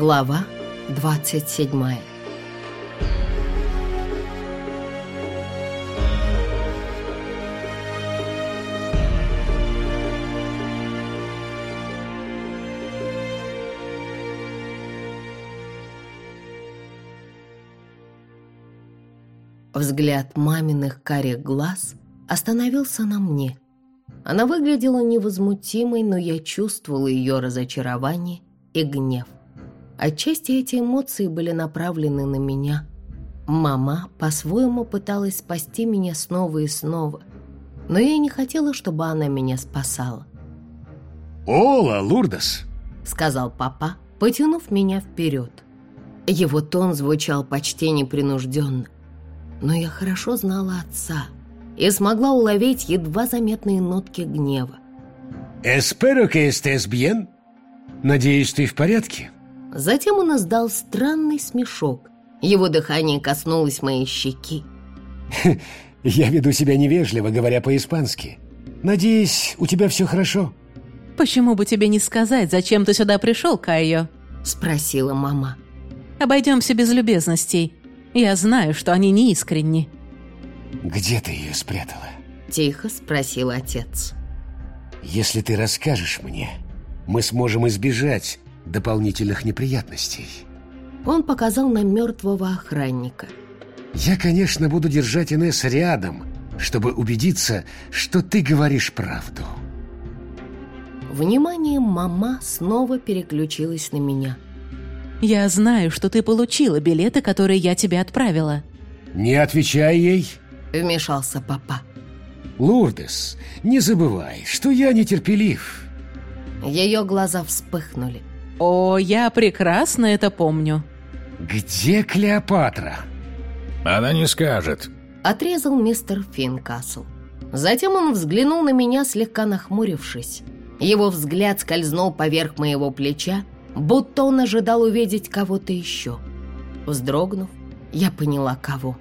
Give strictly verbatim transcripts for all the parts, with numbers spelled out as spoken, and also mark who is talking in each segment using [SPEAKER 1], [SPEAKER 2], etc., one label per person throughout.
[SPEAKER 1] Глава двадцать седьмая. Взгляд маминых карих глаз остановился на мне. Она выглядела невозмутимой, но я чувствовала ее разочарование и гнев. Отчасти эти эмоции были направлены на меня. Мама по-своему пыталась спасти меня снова и снова, но я не хотела, чтобы она меня спасала.
[SPEAKER 2] «Ола, Лурдес!»
[SPEAKER 1] — сказал папа, потянув меня вперед. Его тон звучал почти непринужденно, но я хорошо знала отца и смогла уловить едва заметные нотки гнева.
[SPEAKER 2] «Espero que estés bien. Надеюсь, ты в порядке?»
[SPEAKER 1] Затем он издал странный смешок. Его дыхание коснулось моей щеки.
[SPEAKER 2] «Я веду себя невежливо, говоря по-испански. Надеюсь, у тебя все хорошо?»
[SPEAKER 3] «Почему бы тебе не сказать, зачем ты сюда пришел, Кайо?»
[SPEAKER 1] — спросила мама.
[SPEAKER 3] «Обойдемся без любезностей. Я знаю, что они неискренни».
[SPEAKER 2] «Где ты ее спрятала?»
[SPEAKER 1] — тихо спросил отец.
[SPEAKER 2] «Если ты расскажешь мне, мы сможем избежать дополнительных неприятностей».
[SPEAKER 1] Он показал на мертвого охранника.
[SPEAKER 2] «Я, конечно, буду держать Инесс рядом, чтобы убедиться, что ты говоришь правду».
[SPEAKER 1] Внимание мама снова переключилось на меня.
[SPEAKER 3] «Я знаю, что ты получила билеты, которые я тебе отправила».
[SPEAKER 2] «Не отвечай ей»,
[SPEAKER 1] — вмешался папа.
[SPEAKER 2] «Лурдес, не забывай, что я нетерпелив».
[SPEAKER 1] Ее глаза вспыхнули.
[SPEAKER 3] «О, я прекрасно это помню».
[SPEAKER 2] «Где Клеопатра?»
[SPEAKER 4] «Она не скажет»,
[SPEAKER 1] — отрезал мистер Финкасл. Затем он взглянул на меня, слегка нахмурившись. Его взгляд скользнул поверх моего плеча, будто он ожидал увидеть кого-то еще. Вздрогнув, я поняла, кого.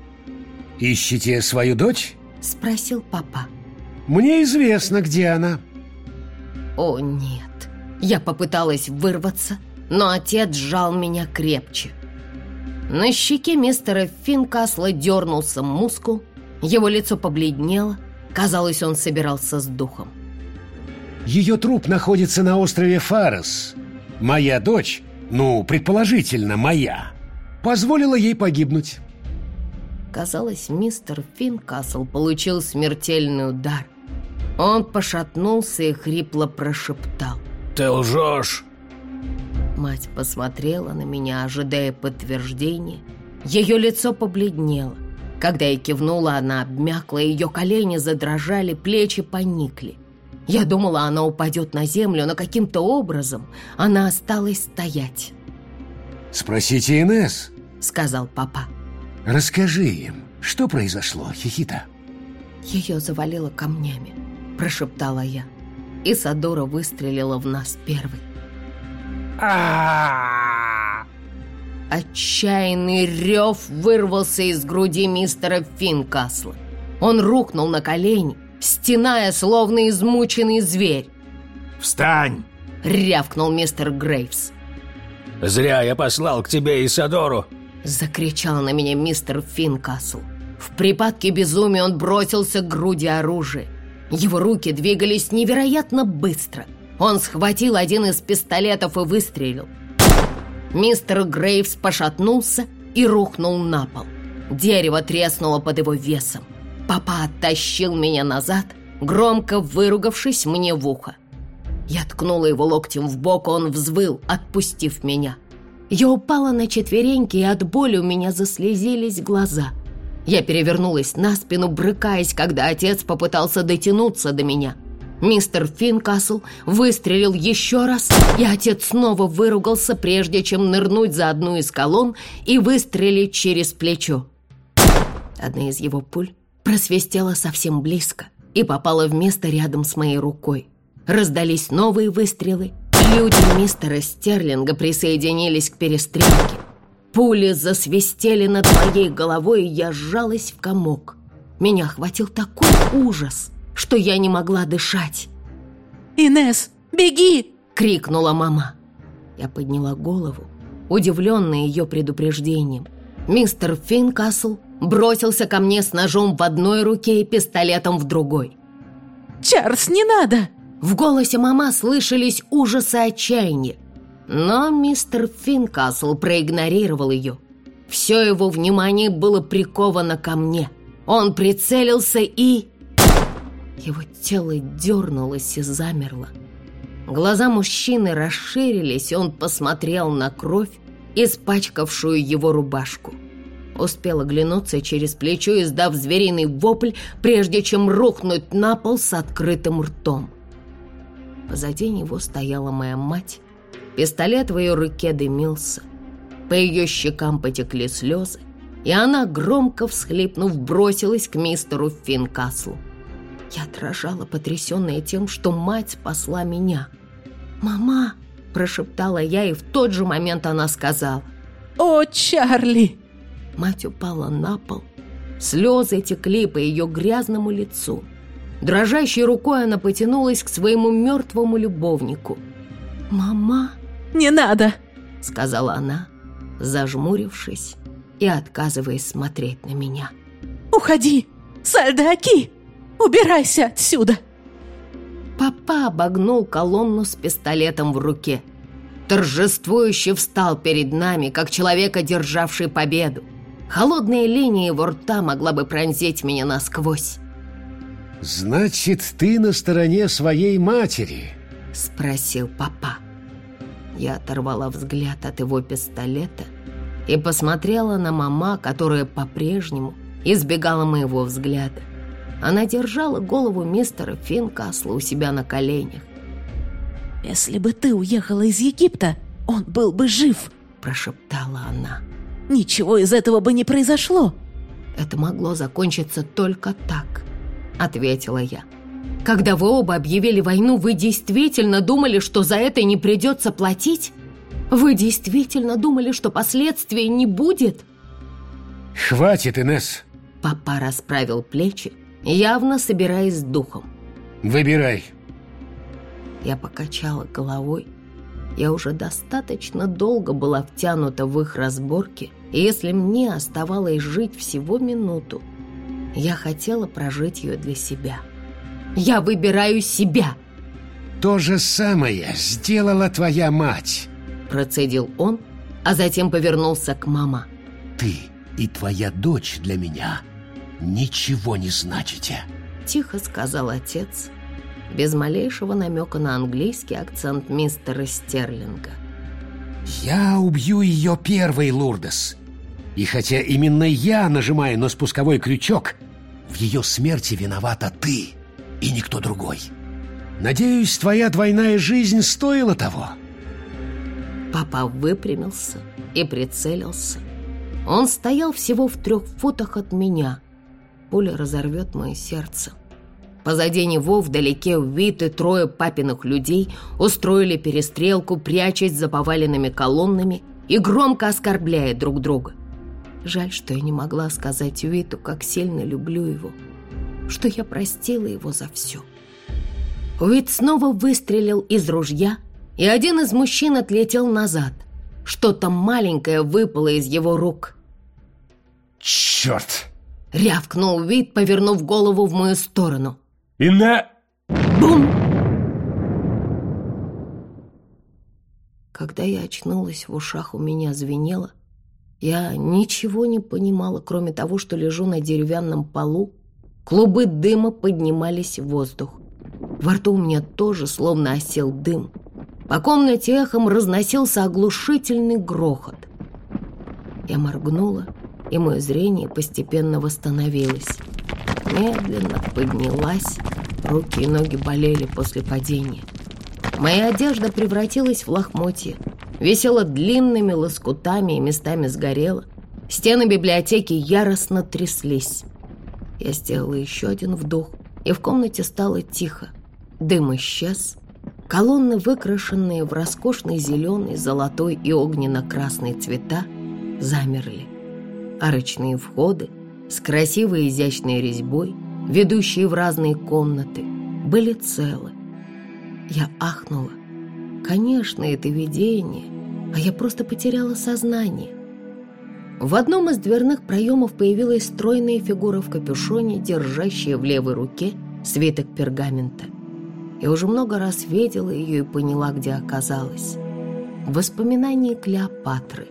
[SPEAKER 2] «Ищете свою дочь?»
[SPEAKER 1] — спросил папа.
[SPEAKER 2] «Мне известно, где она».
[SPEAKER 1] О, нет. Я попыталась вырваться, но отец сжал меня крепче. На щеке мистера Финкасла дернулся мускул, его лицо побледнело, казалось, он собирался с духом.
[SPEAKER 2] «Ее труп находится на острове Фарос. Моя дочь, ну, предположительно, моя, позволила ей погибнуть».
[SPEAKER 1] Казалось, мистер Финкасл получил смертельный удар. Он пошатнулся и хрипло прошептал:
[SPEAKER 4] «Ты лжешь!»
[SPEAKER 1] Мать посмотрела на меня, ожидая подтверждения. Ее лицо побледнело. Когда я кивнула, она обмякла, ее колени задрожали, плечи поникли. Я думала, она упадет на землю, но каким-то образом она осталась стоять.
[SPEAKER 2] «Спросите Инесс»,
[SPEAKER 1] — сказал папа.
[SPEAKER 2] «Расскажи им, что произошло, Хихита».
[SPEAKER 1] «Ее завалило камнями», — прошептала я. Исадора выстрелила в нас первой. Отчаянный рев вырвался из груди мистера Финкасла. Он рухнул на колени, стеная, словно измученный зверь.
[SPEAKER 4] «Встань!»
[SPEAKER 1] — рявкнул мистер Грейвс.
[SPEAKER 4] «Зря я послал к тебе Исадору!»
[SPEAKER 1] — закричал на меня мистер Финкасл. В припадке безумия он бросился к груди оружия. Его руки двигались невероятно быстро. Он схватил один из пистолетов и выстрелил. Мистер Грейвс пошатнулся и рухнул на пол. Дерево треснуло под его весом. Папа оттащил меня назад, громко выругавшись мне в ухо. Я ткнула его локтем в бок, он взвыл, отпустив меня. Я упала на четвереньки, и от боли у меня заслезились глаза. Я перевернулась на спину, брыкаясь, когда отец попытался дотянуться до меня. Мистер Финкасл выстрелил еще раз, и отец снова выругался, прежде чем нырнуть за одну из колонн и выстрелить через плечо. Одна из его пуль просвистела совсем близко и попала в место рядом с моей рукой. Раздались новые выстрелы. Люди мистера Стерлинга присоединились к перестрелке. Пули засвистели над моей головой, и я сжалась в комок. Меня охватил такой ужас, что я не могла дышать.
[SPEAKER 3] «Инесс, беги!» —
[SPEAKER 1] крикнула мама. Я подняла голову удивленный ее предупреждением. Мистер Финкасл бросился ко мне с ножом в одной руке и пистолетом в другой.
[SPEAKER 3] «Чарльз, не надо!»
[SPEAKER 1] В голосе мамы слышались ужасы и отчаяние. Но мистер Финкасл проигнорировал ее. Все его внимание было приковано ко мне. Он прицелился и... Его тело дернулось и замерло. Глаза мужчины расширились, и он посмотрел на кровь, испачкавшую его рубашку. Успел оглянуться через плечо, издав звериный вопль, прежде чем рухнуть на пол с открытым ртом. Позади него стояла моя мать. Пистолет в ее руке дымился. По ее щекам потекли слезы, и она, громко всхлипнув, бросилась к мистеру Финкаслу. Я дрожала, потрясенная тем, что мать спасла меня. «Мама!» – прошептала я, и в тот же момент она сказала:
[SPEAKER 3] «О, Чарли!»
[SPEAKER 1] Мать упала на пол. Слезы текли по ее грязному лицу. Дрожащей рукой она потянулась к своему мертвому любовнику. «Мама!»
[SPEAKER 3] «Не надо!»
[SPEAKER 1] – сказала она, зажмурившись и отказываясь смотреть на меня.
[SPEAKER 3] «Уходи! Солдаки! Убирайся отсюда!»
[SPEAKER 1] Папа обогнул колонну с пистолетом в руке. Торжествующе встал перед нами, как человек, одержавший победу. Холодная линия его рта могла бы пронзить меня насквозь.
[SPEAKER 2] «Значит, ты на стороне своей матери?»
[SPEAKER 1] — спросил папа. Я оторвала взгляд от его пистолета и посмотрела на мама, которая по-прежнему избегала моего взгляда. Она держала голову мистера Финкасла у себя на коленях.
[SPEAKER 3] «Если бы ты уехала из Египта, он был бы жив»,
[SPEAKER 1] — прошептала она.
[SPEAKER 3] «Ничего из этого бы не произошло».
[SPEAKER 1] «Это могло закончиться только так», — ответила я. «Когда вы оба объявили войну, вы действительно думали, что за это не придется платить? Вы действительно думали, что последствий не будет?»
[SPEAKER 2] «Хватит, Инесс!»
[SPEAKER 1] Папа расправил плечи, явно собираясь с духом.
[SPEAKER 2] «Выбирай».
[SPEAKER 1] Я покачала головой. Я уже достаточно долго была втянута в их разборки, и если мне оставалось жить всего минуту, я хотела прожить ее для себя. Я выбираю себя.
[SPEAKER 2] «То же самое сделала твоя мать»,
[SPEAKER 1] — процедил он, а затем повернулся к маме.
[SPEAKER 2] «Ты и твоя дочь для меня ничего не значите»,
[SPEAKER 1] — тихо сказал отец, без малейшего намека на английский акцент мистера Стерлинга.
[SPEAKER 2] «Я убью ее первой, Лурдес. И хотя именно я нажимаю на спусковой крючок, в ее смерти виновата ты и никто другой. Надеюсь, твоя двойная жизнь стоила того».
[SPEAKER 1] Папа выпрямился и прицелился. Он стоял всего в трех футах от меня. Пуля разорвет мое сердце. Позади него вдалеке Уит и трое папиных людей устроили перестрелку, прячась за поваленными колоннами и громко оскорбляя друг друга. Жаль, что я не могла сказать Уиту, как сильно люблю его, что я простила его за все. Уит снова выстрелил из ружья, и один из мужчин отлетел назад. Что-то маленькое выпало из его рук.
[SPEAKER 2] «Черт!»
[SPEAKER 1] — рявкнул Уит, повернув голову в мою сторону.
[SPEAKER 4] И на...
[SPEAKER 1] Бум! Когда я очнулась, в ушах у меня звенело. Я ничего не понимала, кроме того, что лежу на деревянном полу. Клубы дыма поднимались в воздух. Во рту у меня тоже словно осел дым. По комнате эхом разносился оглушительный грохот. Я моргнула, и мое зрение постепенно восстановилось. Медленно поднялась, руки и ноги болели после падения. Моя одежда превратилась в лохмотья, висела длинными лоскутами и местами сгорела. Стены библиотеки яростно тряслись. Я сделала еще один вдох, и в комнате стало тихо. Дым исчез. Колонны, выкрашенные в роскошный зеленый, золотой и огненно-красный цвета, замерли. Арочные входы с красивой изящной резьбой, ведущие в разные комнаты, были целы. Я ахнула. Конечно, это видение а я просто потеряла сознание. В одном из дверных проемов появилась стройная фигура в капюшоне, держащая в левой руке свиток пергамента. Я уже много раз видела ее и поняла, где оказалась. Воспоминания Клеопатры.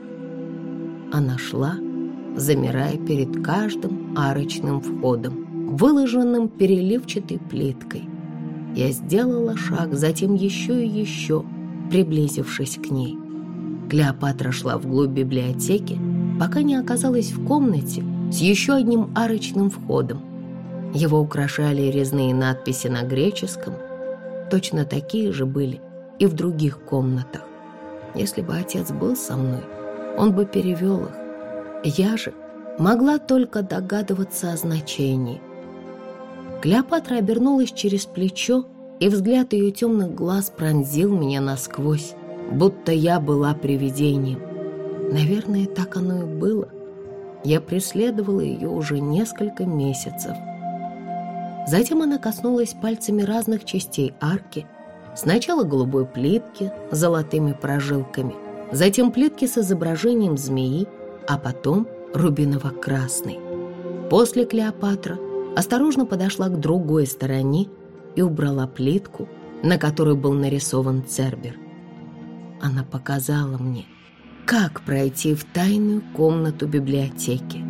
[SPEAKER 1] Она шла, замирая перед каждым арочным входом, выложенным переливчатой плиткой. Я сделала шаг, затем еще и еще, приблизившись к ней. Клеопатра шла вглубь библиотеки, пока не оказалась в комнате с еще одним арочным входом. Его украшали резные надписи на греческом. Точно такие же были и в других комнатах. Если бы отец был со мной, он бы перевел их. Я же могла только догадываться о значении. Клеопатра обернулась через плечо, и взгляд ее темных глаз пронзил меня насквозь, будто я была привидением. Наверное, так оно и было. Я преследовала ее уже несколько месяцев. Затем она коснулась пальцами разных частей арки. Сначала голубой плитки с золотыми прожилками, затем плитки с изображением змеи, а потом рубиново-красной. После Клеопатра осторожно подошла к другой стороне и убрала плитку, на которой был нарисован Цербер. Она показала мне, как пройти в тайную комнату библиотеки.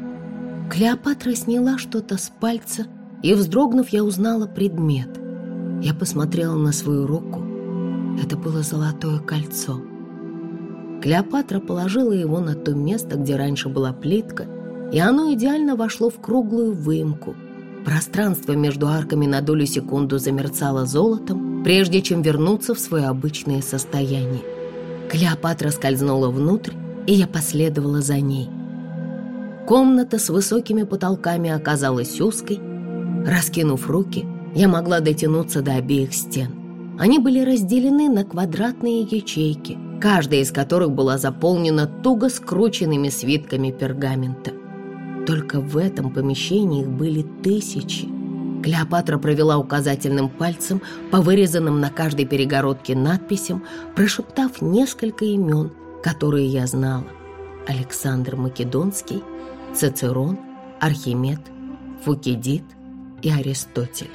[SPEAKER 1] Клеопатра сняла что-то с пальца, и, вздрогнув, я узнала предмет. Я посмотрела на свою руку. Это было золотое кольцо. Клеопатра положила его на то место, где раньше была плитка, и оно идеально вошло в круглую выемку. Пространство между арками на долю секунду замерцало золотом, прежде чем вернуться в свое обычное состояние. Клеопатра скользнула внутрь, и я последовала за ней. Комната с высокими потолками оказалась узкой. Раскинув руки, я могла дотянуться до обеих стен. Они были разделены на квадратные ячейки, каждая из которых была заполнена туго скрученными свитками пергамента. Только в этом помещении их были тысячи. Клеопатра провела указательным пальцем по вырезанным на каждой перегородке надписям, прошептав несколько имен, которые я знала: Александр Македонский, Цицерон, Архимед, Фукидид и Аристотель.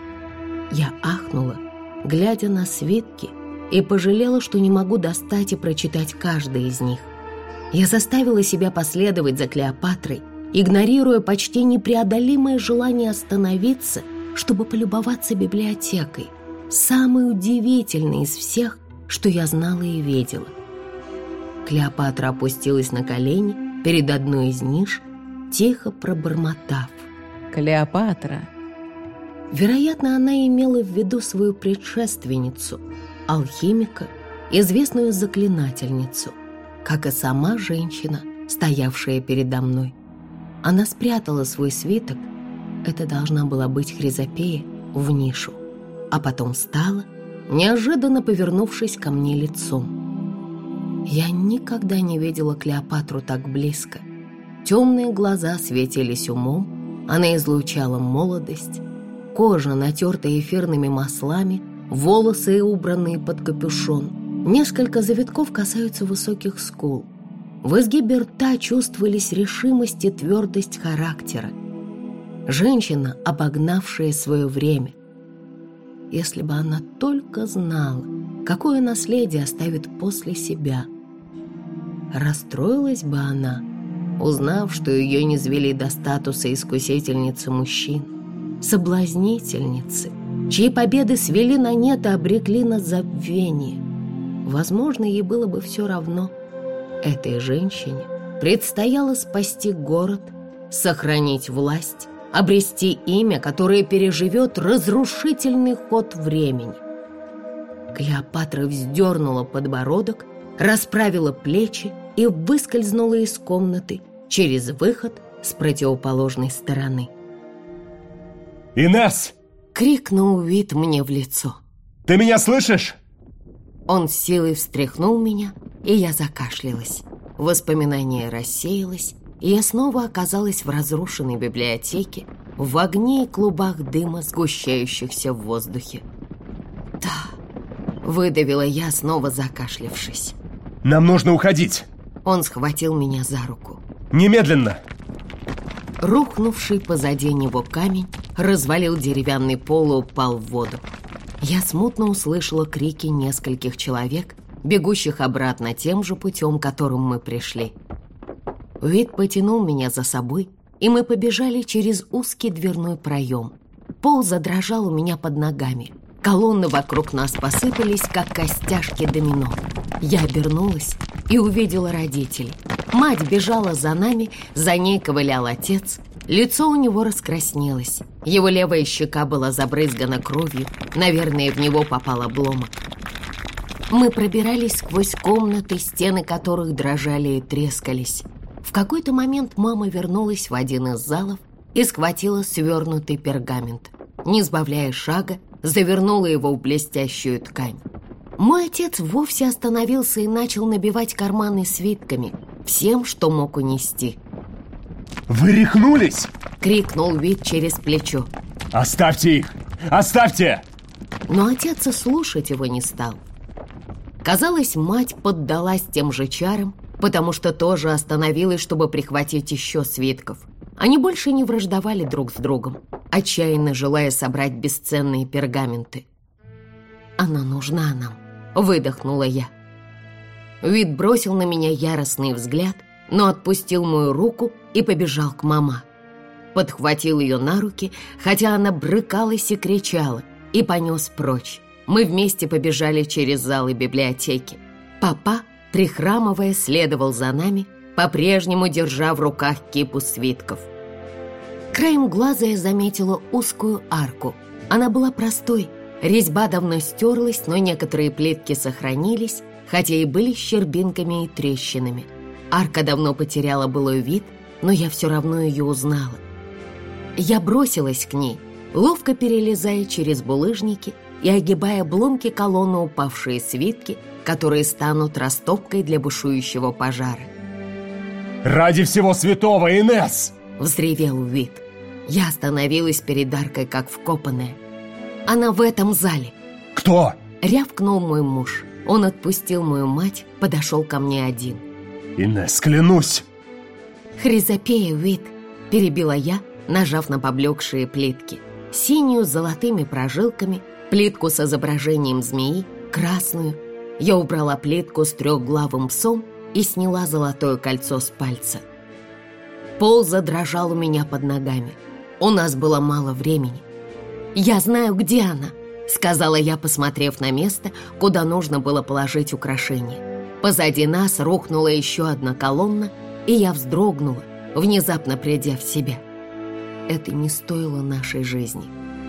[SPEAKER 1] Я ахнула, глядя на свитки, и пожалела, что не могу достать и прочитать каждый из них. Я заставила себя последовать за Клеопатрой, игнорируя почти непреодолимое желание остановиться, чтобы полюбоваться библиотекой, самой удивительной из всех, что я знала и видела. Клеопатра опустилась на колени перед одной из ниш, тихо пробормотав:
[SPEAKER 3] «Клеопатра».
[SPEAKER 1] Вероятно, она имела в виду свою предшественницу, алхимика, известную заклинательницу, как и сама женщина, стоявшая передо мной. Она спрятала свой свиток, это должна была быть Хризопея, в нишу, а потом встала, неожиданно повернувшись ко мне лицом. Я никогда не видела Клеопатру так близко. Темные глаза светились умом, она излучала молодость, кожа, натертая эфирными маслами, волосы, убранные под капюшон. Несколько завитков касаются высоких скул. В изгибе рта чувствовались решимость и твердость характера. Женщина, обогнавшая свое время. Если бы она только знала, какое наследие оставит после себя. Расстроилась бы она, узнав, что ее низвели до статуса искусительницы мужчин, соблазнительницы, чьи победы свели на нет и обрекли на забвение. Возможно, ей было бы все равно. Этой женщине предстояло спасти город, сохранить власть, обрести имя, которое переживет разрушительный ход времени. Клеопатра вздернула подбородок, расправила плечи и выскользнула из комнаты через выход с противоположной стороны.
[SPEAKER 5] «Инесс!» —
[SPEAKER 1] крикнул Уит мне в лицо.
[SPEAKER 5] «Ты меня слышишь?»
[SPEAKER 1] Он с силой встряхнул меня, и я закашлялась. Воспоминание рассеялось, и я снова оказалась в разрушенной библиотеке, в огне и клубах дыма, сгущающихся в воздухе. «Да», — выдавила я, снова закашлявшись.
[SPEAKER 5] Нам нужно уходить.
[SPEAKER 1] Он схватил меня за руку.
[SPEAKER 5] Немедленно.
[SPEAKER 1] Рухнувший позади него камень развалил деревянный пол и упал в воду. Я смутно услышала крики нескольких человек, бегущих обратно тем же путем, которым мы пришли. Уит потянул меня за собой, и мы побежали через узкий дверной проем. Пол задрожал у меня под ногами. Колонны вокруг нас посыпались, как костяшки домино. Я обернулась и увидела родителей. Мать бежала за нами, за ней ковылял отец. Лицо у него раскраснелось. Его левая щека была забрызгана кровью. Наверное, в него попал обломок. Мы пробирались сквозь комнаты, стены которых дрожали и трескались. В какой-то момент мама вернулась в один из залов и схватила свернутый пергамент. Не сбавляя шага, завернула его в блестящую ткань. Мой отец вовсе остановился и начал набивать карманы свитками, всем, что мог унести.
[SPEAKER 5] «Вы рехнулись?»
[SPEAKER 1] — крикнул Уит через плечо.
[SPEAKER 5] «Оставьте их! Оставьте!»
[SPEAKER 1] Но отец и слушать его не стал. Казалось, мать поддалась тем же чарам, потому что тоже остановилась, чтобы прихватить еще свитков. Они больше не враждовали друг с другом, отчаянно желая собрать бесценные пергаменты. «Она нужна нам», — выдохнула я. Уит бросил на меня яростный взгляд, но отпустил мою руку и побежал к мама. Подхватил ее на руки, хотя она брыкалась и кричала, и понес прочь. Мы вместе побежали через залы библиотеки. Папа, прихрамывая, следовал за нами, по-прежнему держа в руках кипу свитков. Краем глаза я заметила узкую арку. Она была простой, резьба давно стерлась, но некоторые плитки сохранились, хотя и были щербинками и трещинами. Арка давно потеряла былой вид, но я все равно ее узнала. Я бросилась к ней, ловко перелезая через булыжники и огибая обломки колонны, упавшие свитки, которые станут растопкой для бушующего пожара.
[SPEAKER 5] «Ради всего святого, Инесс!»
[SPEAKER 1] — взревел Уит. Я остановилась перед аркой, как вкопанная. «Она в этом зале!»
[SPEAKER 5] «Кто?»
[SPEAKER 1] — рявкнул мой муж. Он отпустил мою мать, подошел ко мне один.
[SPEAKER 5] «Инесс, клянусь!»
[SPEAKER 1] «Хризопея, Уит!» — перебила я, нажав на поблекшие плитки. Синюю с золотыми прожилками, плитку с изображением змеи, красную. Я убрала плитку с трехглавым псом и сняла золотое кольцо с пальца. Пол задрожал у меня под ногами. У нас было мало времени. «Я знаю, где она», — сказала я, посмотрев на место, куда нужно было положить украшение. Позади нас рухнула еще одна колонна, и я вздрогнула, внезапно придя в себя. Это не стоило нашей жизни.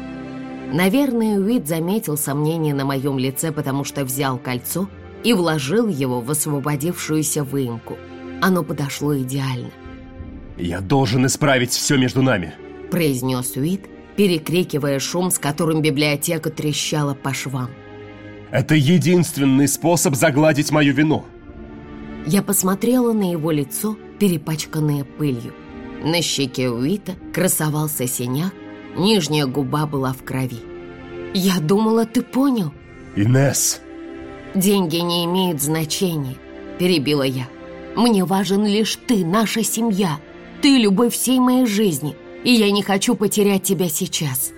[SPEAKER 1] Наверное, Уит заметил сомнение на моем лице, потому что взял кольцо и вложил его в освободившуюся выемку. Оно подошло идеально.
[SPEAKER 5] «Я должен исправить все между нами»,
[SPEAKER 1] — произнес Уит, перекрикивая шум, с которым библиотека трещала по швам.
[SPEAKER 5] «Это единственный способ загладить мою вину».
[SPEAKER 1] Я посмотрела на его лицо, перепачканное пылью. На щеке Уита красовался синяк, нижняя губа была в крови. «Я думала, ты понял».
[SPEAKER 5] «Инесс!»
[SPEAKER 1] «Деньги не имеют значения», — перебила я. «Мне важен лишь ты, наша семья. Ты — любовь всей моей жизни, и я не хочу потерять тебя сейчас».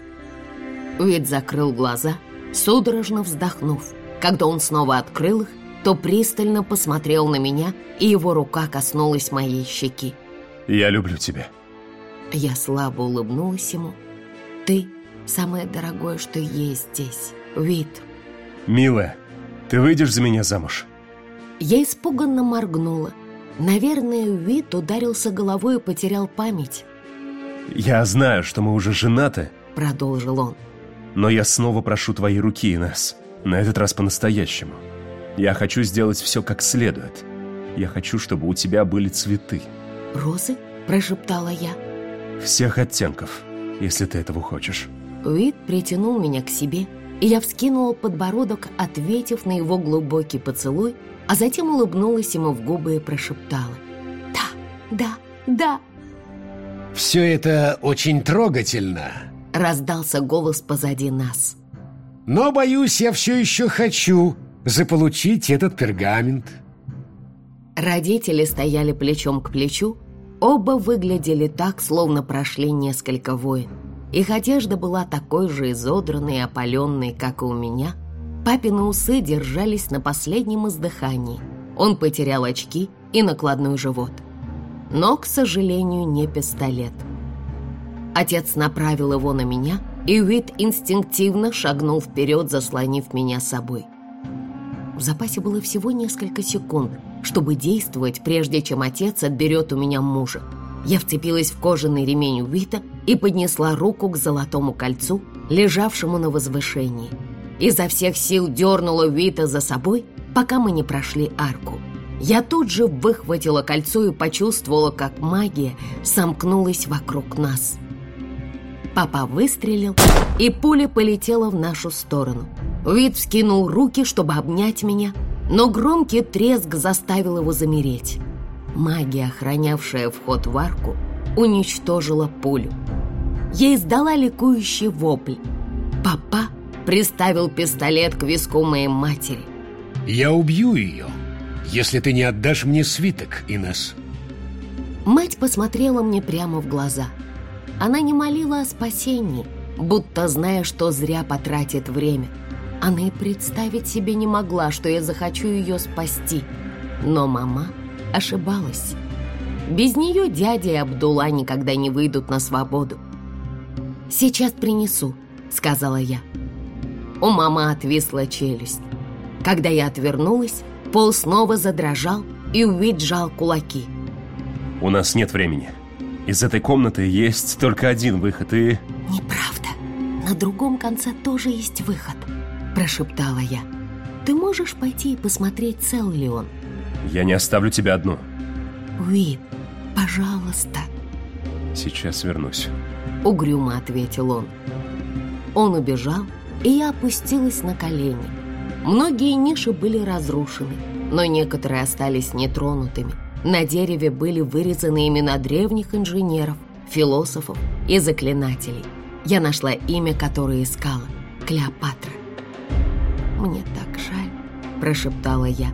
[SPEAKER 1] Уит закрыл глаза, судорожно вздохнув. Когда он снова открыл их, то пристально посмотрел на меня, и его рука коснулась моей щеки.
[SPEAKER 5] «Я люблю тебя».
[SPEAKER 1] Я слабо улыбнулась ему. «Ты — самое дорогое, что есть здесь, Уит».
[SPEAKER 5] «Милая, ты выйдешь за меня замуж?»
[SPEAKER 1] Я испуганно моргнула. Наверное, Уит ударился головой и потерял память.
[SPEAKER 5] «Я знаю, что мы уже женаты»,
[SPEAKER 1] — продолжил он.
[SPEAKER 5] «но я снова прошу твоей руки, Инесс. На этот раз по-настоящему. Я хочу сделать все как следует. Я хочу, чтобы у тебя были цветы».
[SPEAKER 1] «Розы?» — прошептала я.
[SPEAKER 5] «Всех оттенков, если ты этого хочешь».
[SPEAKER 1] Уит притянул меня к себе, и я вскинула подбородок, ответив на его глубокий поцелуй, а затем улыбнулась ему в губы и прошептала: «Да, да, да».
[SPEAKER 2] «Все это очень трогательно»,
[SPEAKER 1] — раздался голос позади нас.
[SPEAKER 2] «но, боюсь, я все еще хочу заполучить этот пергамент».
[SPEAKER 1] Родители стояли плечом к плечу. Оба выглядели так, словно прошли несколько войн. Их одежда была такой же изодранной и опаленной, как и у меня. Папины усы держались на последнем издыхании. Он потерял очки и накладной живот. Но, к сожалению, не пистолет. Отец направил его на меня, и Уит инстинктивно шагнул вперед, заслонив меня собой. В запасе было всего несколько секунд, чтобы действовать, прежде чем отец отберет у меня мужа. Я вцепилась в кожаный ремень Уита и поднесла руку к золотому кольцу, лежавшему на возвышении. Изо всех сил дернула Уита за собой, пока мы не прошли арку. Я тут же выхватила кольцо и почувствовала, как магия сомкнулась вокруг нас. Папа выстрелил, и пуля полетела в нашу сторону. Уит вскинул руки, чтобы обнять меня, но громкий треск заставил его замереть. Магия, охранявшая вход в арку, уничтожила пулю. Я издала ликующий вопль. Папа приставил пистолет к виску моей матери.
[SPEAKER 2] «Я убью ее, если ты не отдашь мне свиток, Инесс».
[SPEAKER 1] Мать посмотрела мне прямо в глаза. Она не молила о спасении, будто зная, что зря потратит время. Она и представить себе не могла, что я захочу ее спасти. Но мама ошибалась. Без нее дядя и Абдулла никогда не выйдут на свободу. «Сейчас принесу», — сказала я. У мамы отвисла челюсть. Когда я отвернулась, пол снова задрожал, и Уит сжал кулаки.
[SPEAKER 5] «У нас нет времени. Из этой комнаты есть только один выход, и...»
[SPEAKER 1] «Неправда. На другом конце тоже есть выход», — прошептала я. «Ты можешь пойти и посмотреть, цел ли он?»
[SPEAKER 5] «Я не оставлю тебя одну».
[SPEAKER 1] «Уит, пожалуйста».
[SPEAKER 5] «Сейчас вернусь»,
[SPEAKER 1] — угрюмо ответил он. Он убежал, и я опустилась на колени. Многие ниши были разрушены, но некоторые остались нетронутыми. На дереве были вырезаны имена древних инженеров, философов и заклинателей. Я нашла имя, которое искала — Клеопатра. «Мне так жаль», — прошептала я.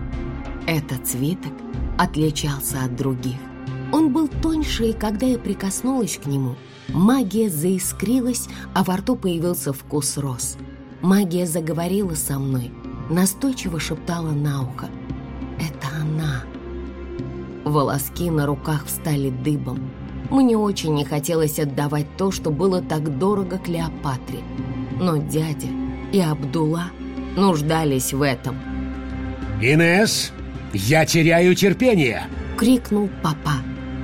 [SPEAKER 1] Этот свиток отличался от других. Он был тоньше, и когда я прикоснулась к нему, магия заискрилась, а во рту появился вкус роз. Магия заговорила со мной, настойчиво шептала на ухо. «Это она». Волоски на руках встали дыбом. Мне очень не хотелось отдавать то, что было так дорого Клеопатре. Но дядя и Абдулла нуждались в этом.
[SPEAKER 2] «Инесс, я теряю терпение!»
[SPEAKER 1] — крикнул папа.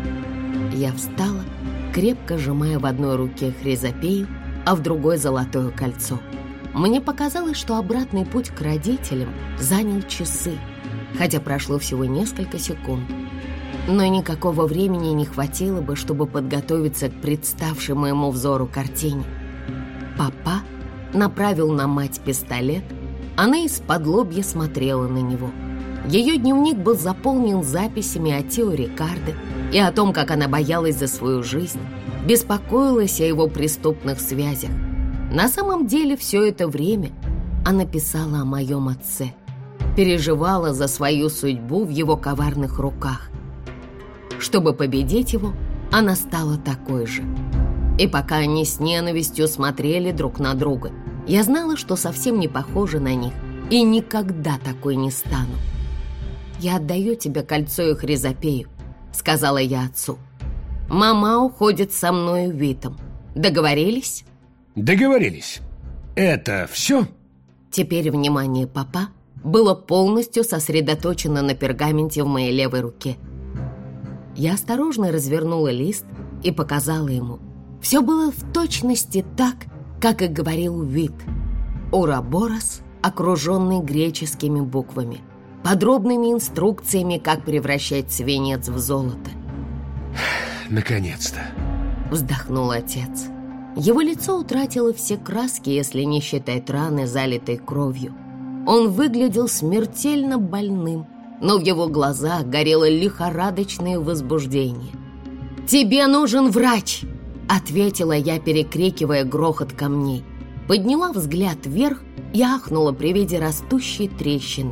[SPEAKER 1] Я встала, крепко сжимая в одной руке хризопею, а в другой золотое кольцо. Мне показалось, что обратный путь к родителям занял часы, хотя прошло всего несколько секунд. Но никакого времени не хватило бы, чтобы подготовиться к представшей моему взору картине. Папа направил на мать пистолет, она из-под лобья смотрела на него. Ее дневник был заполнен записями о Тео Рикардо и о том, как она боялась за свою жизнь, беспокоилась о его преступных связях. На самом деле все это время она писала о моем отце, переживала за свою судьбу в его коварных руках. Чтобы победить его, она стала такой же. И пока они с ненавистью смотрели друг на друга, я знала, что совсем не похожа на них и никогда такой не стану. «Я отдаю тебе кольцо и хризопею», — сказала я отцу. «Мама уходит со мной Уитом. Договорились?»
[SPEAKER 2] «Договорились. Это все?»
[SPEAKER 1] Теперь внимание папа было полностью сосредоточено на пергаменте в моей левой руке. Я осторожно развернула лист и показала ему. Все было в точности так, как и говорил Уит. Ураборос, окруженный греческими буквами, подробными инструкциями, как превращать свинец в золото.
[SPEAKER 2] «Наконец-то!»
[SPEAKER 1] — вздохнул отец. Его лицо утратило все краски, если не считать раны, залитой кровью. Он выглядел смертельно больным, но в его глазах горело лихорадочное возбуждение. «Тебе нужен врач!» — ответила я, перекрикивая грохот камней. Подняла взгляд вверх и ахнула при виде растущей трещины.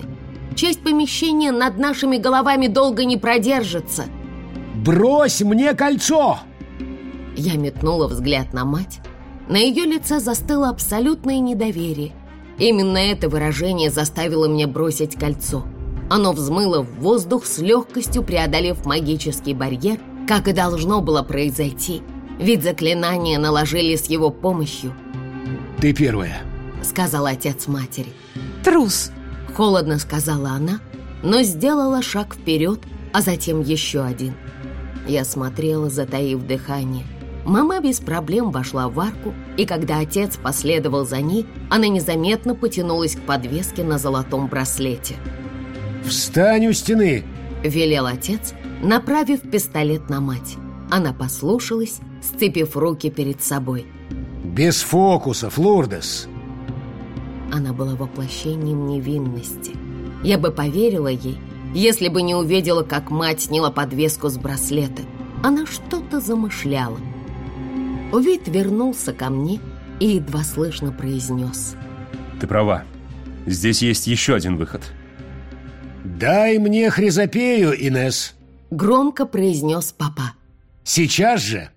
[SPEAKER 1] Часть помещения над нашими головами долго не продержится.
[SPEAKER 2] Брось мне кольцо!
[SPEAKER 1] Я метнула взгляд на мать. На ее лице застыло абсолютное недоверие. Именно это выражение заставило меня бросить кольцо. Оно взмыло в воздух с легкостью, преодолев магический барьер, как и должно было произойти, ведь заклинания наложили с его помощью.
[SPEAKER 2] «Ты первая»,
[SPEAKER 1] — сказал отец матери.
[SPEAKER 3] Трус!
[SPEAKER 1] Холодно сказала она, но сделала шаг вперед, а затем еще один. Я смотрела, затаив дыхание. Мама без проблем вошла в арку, и когда отец последовал за ней, она незаметно потянулась к подвеске на золотом браслете.
[SPEAKER 2] «Встань у стены!»
[SPEAKER 1] — велел отец, направив пистолет на мать. Она послушалась, сцепив руки перед собой.
[SPEAKER 2] «Без фокусов, Лурдес!»
[SPEAKER 1] Она была воплощением невинности. Я бы поверила ей, если бы не увидела, как мать сняла подвеску с браслета. Она что-то замышляла. Увид вернулся ко мне и едва слышно произнес:
[SPEAKER 5] «Ты права. Здесь есть еще один выход».
[SPEAKER 2] «Дай мне хризопею, Инесс!»
[SPEAKER 1] — громко произнес папа.
[SPEAKER 2] «Сейчас же!»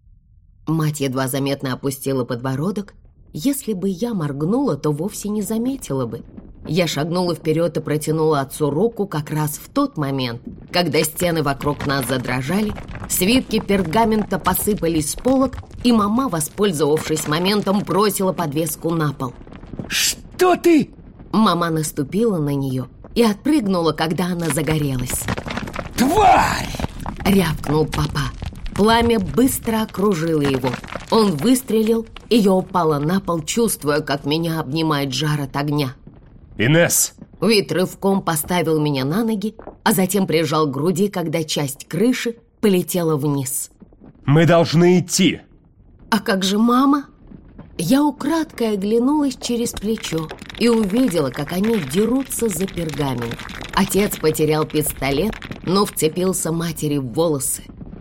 [SPEAKER 1] Мать едва заметно опустила подбородок. Если бы я моргнула, то вовсе не заметила бы. Я шагнула вперед и протянула отцу руку как раз в тот момент, когда стены вокруг нас задрожали, свитки пергамента посыпались с полок, и мама, воспользовавшись моментом, бросила подвеску на пол.
[SPEAKER 2] «Что ты?»
[SPEAKER 1] Мама наступила на нее и отпрыгнула, когда она загорелась.
[SPEAKER 2] «Тварь!»
[SPEAKER 1] — рявкнул папа. Пламя быстро окружило его. Он выстрелил, и я упала на пол, чувствуя, как меня обнимает жар от огня.
[SPEAKER 5] «Инесс!»
[SPEAKER 1] Вид рывком поставил меня на ноги, а затем прижал к груди, когда часть крыши полетела вниз.
[SPEAKER 5] «Мы должны идти!»
[SPEAKER 1] «А как же мама?» Я украдкой оглянулась через плечо и увидела, как они дерутся за пергамент. Отец потерял пистолет, но вцепился матери в волосы.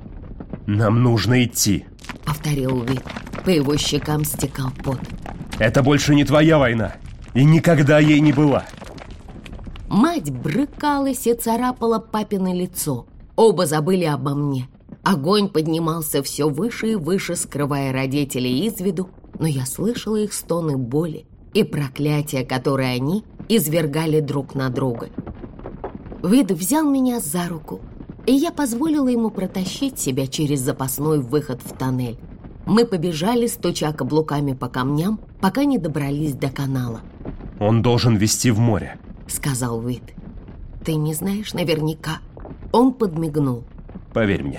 [SPEAKER 5] «Нам нужно идти»,
[SPEAKER 1] — повторил Вид. По его щекам стекал пот.
[SPEAKER 5] «Это больше не твоя война, и никогда ей не была».
[SPEAKER 1] Мать брыкалась и царапала папино лицо. Оба забыли обо мне. Огонь поднимался все выше и выше, скрывая родителей из виду, но я слышала их стоны боли и проклятия, которые они извергали друг на друга. Вид взял меня за руку, и я позволила ему протащить себя через запасной выход в тоннель. Мы побежали, стуча каблуками по камням, пока не добрались до канала.
[SPEAKER 5] «Он должен вести в море»,
[SPEAKER 1] — сказал Вид. «Ты не знаешь наверняка». Он подмигнул.
[SPEAKER 5] «Поверь мне».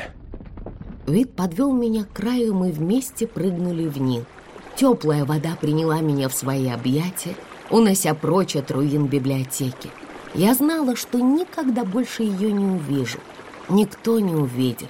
[SPEAKER 1] Вид подвел меня к краю, и мы вместе прыгнули в Нил. Теплая вода приняла меня в свои объятия, унося прочь от руин библиотеки. Я знала, что никогда больше ее не увижу. Никто не увидит.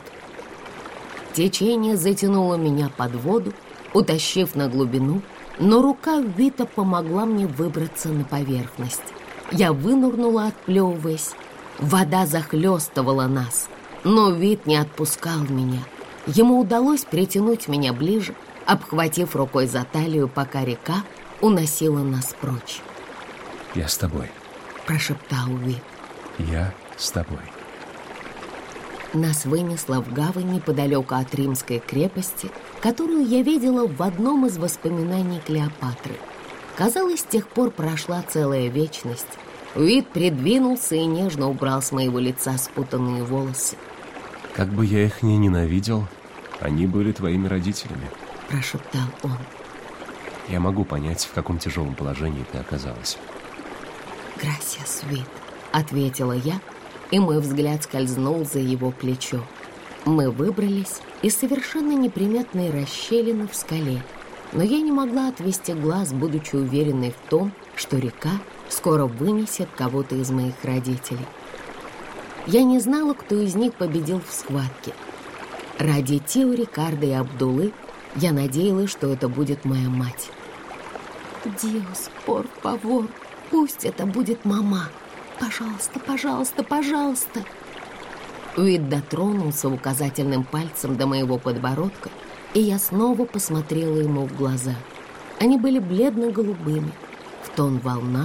[SPEAKER 1] Течение затянуло меня под воду, утащив на глубину, но рука Вита помогла мне выбраться на поверхность. Я вынырнула, отплевываясь. Вода захлестывала нас, но Вит не отпускал меня. Ему удалось притянуть меня ближе, обхватив рукой за талию, пока река уносила нас прочь.
[SPEAKER 5] «Я с тобой»,
[SPEAKER 1] — прошептал Вит.
[SPEAKER 5] «Я с тобой».
[SPEAKER 1] Нас вынесло в гавань неподалеку от римской крепости, которую я видела в одном из воспоминаний Клеопатры. Казалось, с тех пор прошла целая вечность. Вид придвинулся и нежно убрал с моего лица спутанные волосы.
[SPEAKER 5] «Как бы я их ни ненавидел, они были твоими родителями»,
[SPEAKER 1] — прошептал он.
[SPEAKER 5] «Я могу понять, в каком тяжелом положении ты оказалась».
[SPEAKER 1] «Грасиас, Вид», — ответила я, и мой взгляд скользнул за его плечо. Мы выбрались из совершенно неприметной расщелины в скале, но я не могла отвести глаз, будучи уверенной в том, что река скоро вынесет кого-то из моих родителей. Я не знала, кто из них победил в схватке. Ради Тио, Рикардо и Абдулы я надеялась, что это будет моя мать. «Диос, пор фавор, пусть это будет мама. Пожалуйста, пожалуйста, пожалуйста!» Уит дотронулся указательным пальцем до моего подбородка, и я снова посмотрела ему в глаза. Они были бледно-голубыми, в тон волнам,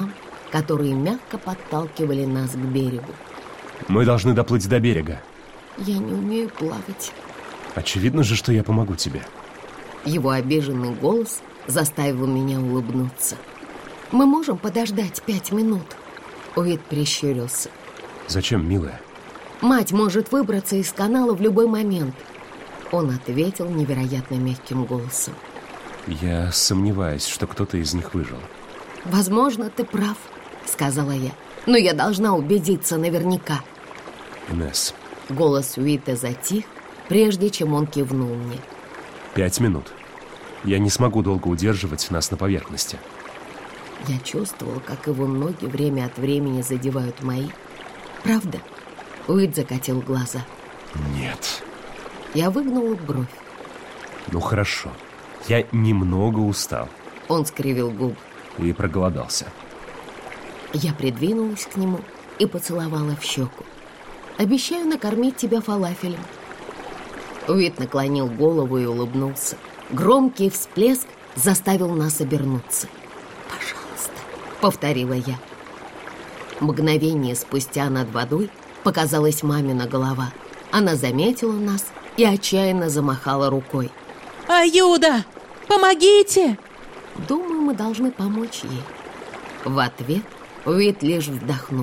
[SPEAKER 1] которые мягко подталкивали нас к берегу.
[SPEAKER 5] Мы должны доплыть до берега.
[SPEAKER 1] Я не умею плавать.
[SPEAKER 5] Очевидно же, что я помогу тебе.
[SPEAKER 1] Его обиженный голос заставил меня улыбнуться. Мы можем подождать пять минут. Уит прищурился.
[SPEAKER 5] Зачем, милая?
[SPEAKER 1] Мать может выбраться из канала в любой момент. Он ответил невероятно мягким голосом.
[SPEAKER 5] Я сомневаюсь, что кто-то из них выжил.
[SPEAKER 1] Возможно, ты прав, сказала я. Но я должна убедиться наверняка.
[SPEAKER 5] Инесс.
[SPEAKER 1] Голос Уита затих, прежде чем он кивнул мне.
[SPEAKER 5] Пять минут. Я не смогу долго удерживать нас на поверхности.
[SPEAKER 1] Я чувствовал, как его ноги время от времени задевают мои. Правда? Уит закатил глаза.
[SPEAKER 5] Нет.
[SPEAKER 1] Я выгнула бровь.
[SPEAKER 5] Ну хорошо. Я немного устал.
[SPEAKER 1] Он скривил губы.
[SPEAKER 5] И проголодался.
[SPEAKER 1] Я придвинулась к нему и поцеловала в щеку. Обещаю накормить тебя фалафелем. Уит наклонил голову и улыбнулся. Громкий всплеск заставил нас обернуться. «Пожалуйста», — повторила я. Мгновение спустя над водой показалась мамина голова. Она заметила нас и отчаянно замахала рукой.
[SPEAKER 3] «Аюда! Помогите!»
[SPEAKER 1] Думаю, мы должны помочь ей. В ответ Уит лишь вздохнул.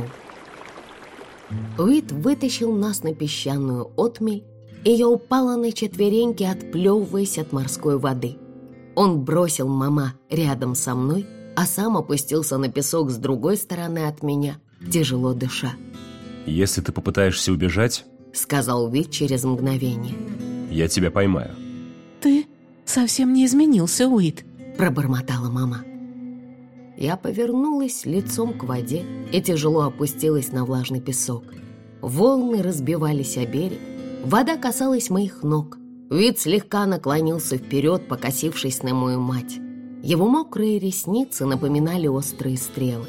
[SPEAKER 1] Уит вытащил нас на песчаную отмель, и я упала на четвереньки, отплевываясь от морской воды. Он бросил мама рядом со мной, а сам опустился на песок с другой стороны от меня, тяжело дыша.
[SPEAKER 5] Если ты попытаешься убежать,
[SPEAKER 1] — сказал Уит через мгновение, —
[SPEAKER 5] я тебя поймаю.
[SPEAKER 3] Ты совсем не изменился, Уит,
[SPEAKER 1] — пробормотала мама. Я повернулась лицом к воде и тяжело опустилась на влажный песок. Волны разбивались о берег, вода касалась моих ног. Уит слегка наклонился вперед, покосившись на мою мать. Его мокрые ресницы напоминали острые стрелы.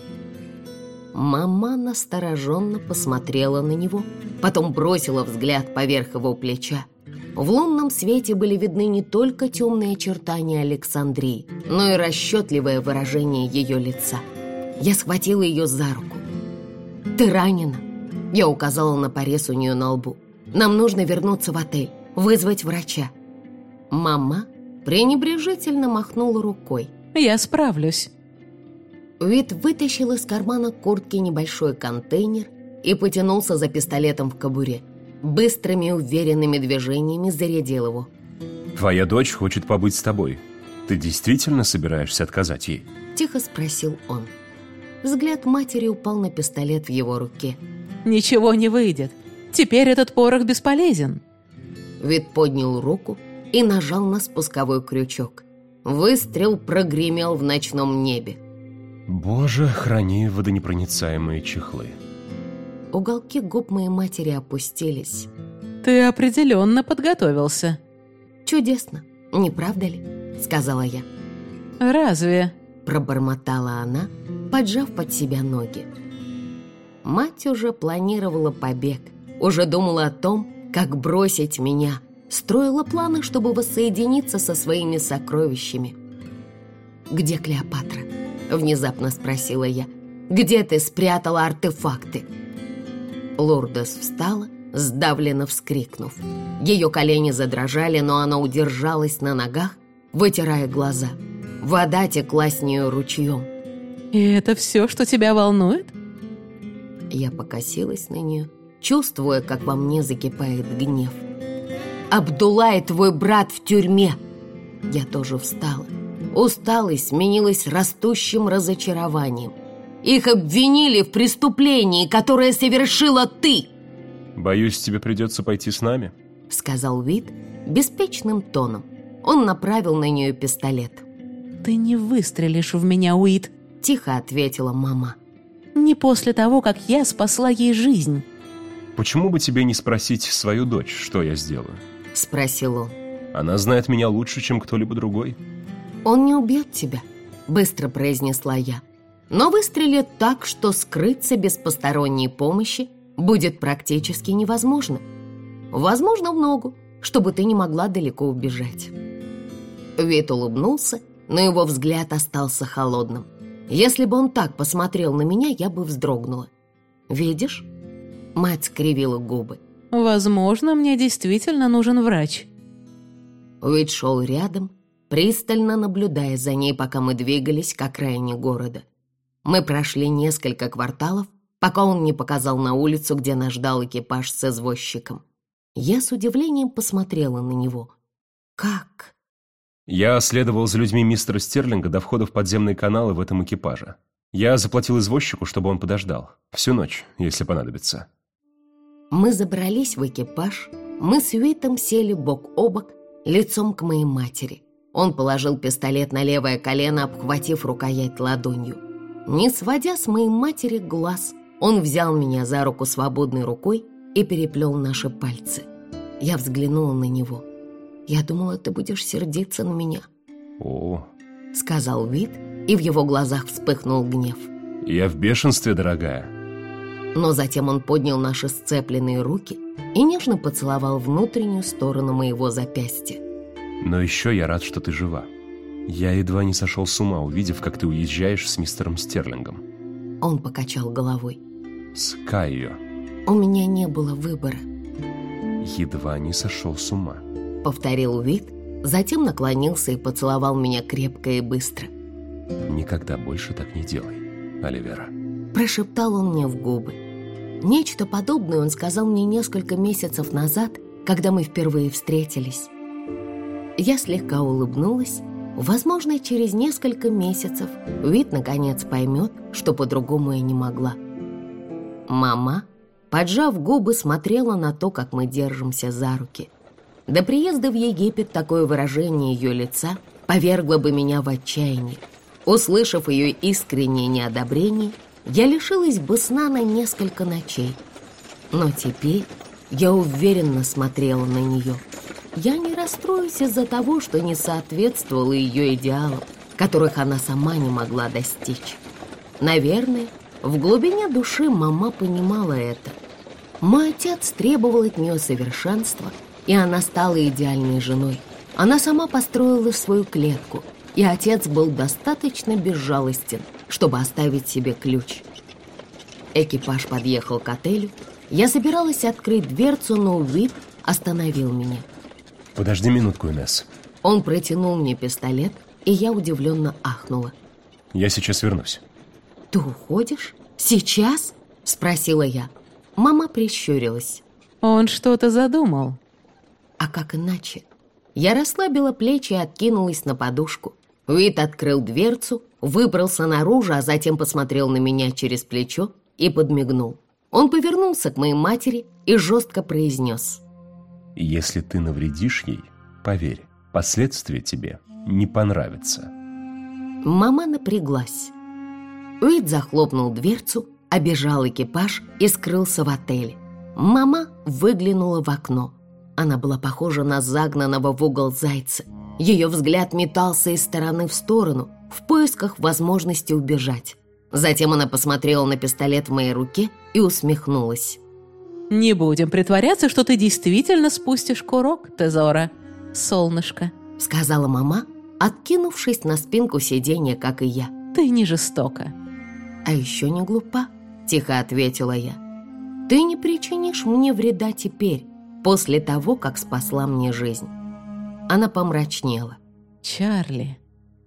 [SPEAKER 1] Мама настороженно посмотрела на него, потом бросила взгляд поверх его плеча. В лунном свете были видны не только темные очертания Александрии, но и расчетливое выражение ее лица. Я схватила ее за руку. «Ты ранена?» Я указала на порез у нее на лбу. «Нам нужно вернуться в отель, вызвать врача». Мама пренебрежительно махнула рукой.
[SPEAKER 3] «Я справлюсь».
[SPEAKER 1] Уит вытащил из кармана куртки небольшой контейнер и потянулся за пистолетом в кобуре. Быстрыми уверенными движениями зарядил его.
[SPEAKER 5] Твоя дочь хочет побыть с тобой. Ты действительно собираешься отказать ей?
[SPEAKER 1] Тихо спросил он. Взгляд матери упал на пистолет в его руке.
[SPEAKER 3] Ничего не выйдет. Теперь этот порох бесполезен.
[SPEAKER 1] Уит поднял руку и нажал на спусковой крючок. Выстрел прогремел в ночном небе.
[SPEAKER 5] Боже, храни водонепроницаемые чехлы.
[SPEAKER 1] Уголки губ моей матери опустились.
[SPEAKER 3] Ты определенно подготовился.
[SPEAKER 1] Чудесно, не правда ли? Сказала я.
[SPEAKER 3] Разве?
[SPEAKER 1] Пробормотала она, поджав под себя ноги. Мать уже планировала побег, уже думала о том, как бросить меня, строила планы, чтобы воссоединиться со своими сокровищами. «Где Клеопатра?» — внезапно спросила я. «Где ты спрятала артефакты?» Лурдес встала, сдавленно вскрикнув. Ее колени задрожали, но она удержалась на ногах, вытирая глаза. Вода текла с нее ручьем.
[SPEAKER 3] И это все, что тебя волнует?
[SPEAKER 1] Я покосилась на нее, чувствуя, как во мне закипает гнев. «Абдулай, твой брат, в тюрьме!» Я тоже встала. Усталость сменилась растущим разочарованием. Их обвинили в преступлении, которое совершила ты!»
[SPEAKER 5] «Боюсь, тебе придется пойти с нами»,
[SPEAKER 1] — сказал Уит беспечным тоном. Он направил на нее пистолет.
[SPEAKER 3] «Ты не выстрелишь в меня, Уит»,
[SPEAKER 1] — тихо ответила мама.
[SPEAKER 3] «Не после того, как я спасла ей жизнь».
[SPEAKER 5] «Почему бы тебе не спросить свою дочь, что я сделаю?»
[SPEAKER 1] — спросил он.
[SPEAKER 5] «Она знает меня лучше, чем кто-либо другой».
[SPEAKER 1] «Он не убьет тебя», — быстро произнесла я. «Но выстрелит так, что скрыться без посторонней помощи будет практически невозможно. Возможно, в ногу, чтобы ты не могла далеко убежать». Уит улыбнулся, но его взгляд остался холодным. Если бы он так посмотрел на меня, я бы вздрогнула. «Видишь?» Мать скривила губы.
[SPEAKER 3] Возможно, мне действительно нужен врач.
[SPEAKER 1] Уит шел рядом, пристально наблюдая за ней, пока мы двигались к окраине города. Мы прошли несколько кварталов, пока он не показал на улицу, где нас ждал экипаж с извозчиком. Я с удивлением посмотрела на него. «Как?»
[SPEAKER 5] Я следовал за людьми мистера Стерлинга до входа в подземные каналы в этом экипаже. Я заплатил извозчику, чтобы он подождал. Всю ночь, если понадобится.
[SPEAKER 1] Мы забрались в экипаж. Мы с Уитом сели бок о бок, лицом к моей матери. Он положил пистолет на левое колено, обхватив рукоять ладонью. Не сводя с моей матери глаз, он взял меня за руку свободной рукой и переплел наши пальцы. Я взглянула на него. «Я думала, ты будешь сердиться на меня»,
[SPEAKER 5] О,
[SPEAKER 1] — сказал Уит, и в его глазах вспыхнул гнев.
[SPEAKER 5] Я в бешенстве, дорогая.
[SPEAKER 1] Но затем он поднял наши сцепленные руки и нежно поцеловал внутреннюю сторону моего запястья.
[SPEAKER 5] Но еще я рад, что ты жива. Я едва не сошел с ума, увидев, как ты уезжаешь с мистером Стерлингом.
[SPEAKER 1] Он покачал головой.
[SPEAKER 5] С Кайо.
[SPEAKER 1] «У меня не было выбора»,
[SPEAKER 5] Едва не сошел с ума.
[SPEAKER 1] — повторил Уит, затем наклонился и поцеловал меня крепко и быстро.
[SPEAKER 5] Никогда больше так не делай, Оливера.
[SPEAKER 1] Прошептал он мне в губы. Нечто подобное он сказал мне несколько месяцев назад, когда мы впервые встретились. Я слегка улыбнулась. Возможно, через несколько месяцев Уит наконец поймет, что по-другому я не могла. Мама, поджав губы, смотрела на то, как мы держимся за руки. До приезда в Египет такое выражение ее лица повергло бы меня в отчаяние. Услышав ее искреннее неодобрение, я лишилась бы сна на несколько ночей. Но теперь я уверенно смотрела на нее. Я не расстроюсь из-за того, что не соответствовала ее идеалам, которых она сама не могла достичь. Наверное, в глубине души мама понимала это. Мой отец требовал от нее совершенства, и она стала идеальной женой. Она сама построила свою клетку, и отец был достаточно безжалостен, чтобы оставить себе ключ. Экипаж подъехал к отелю. Я собиралась открыть дверцу, но Уит остановил меня.
[SPEAKER 5] Подожди минутку, Инесс.
[SPEAKER 1] Он протянул мне пистолет, и я удивленно ахнула.
[SPEAKER 5] Я сейчас вернусь.
[SPEAKER 1] «Ты уходишь? Сейчас?» — спросила я. Мама прищурилась.
[SPEAKER 3] Он что-то задумал.
[SPEAKER 1] А как иначе? Я расслабила плечи и откинулась на подушку. Уит открыл дверцу, выбрался наружу, а затем посмотрел на меня через плечо и подмигнул. Он повернулся к моей матери и жестко произнес.
[SPEAKER 5] Если ты навредишь ей, поверь, последствия тебе не понравятся.
[SPEAKER 1] Мама напряглась. Уит захлопнул дверцу, обежал экипаж и скрылся в отеле. Мама выглянула в окно. Она была похожа на загнанного в угол зайца. Ее взгляд метался из стороны в сторону, в поисках возможности убежать. Затем она посмотрела на пистолет в моей руке и усмехнулась.
[SPEAKER 3] Не будем притворяться, что ты действительно спустишь курок, Тезора, солнышко.
[SPEAKER 1] Сказала мама, откинувшись на спинку сиденья, как и я.
[SPEAKER 3] Ты не жестока.
[SPEAKER 1] А еще не глупа, тихо ответила я. Ты не причинишь мне вреда теперь, после того, как спасла мне жизнь. Она помрачнела.
[SPEAKER 3] Чарли.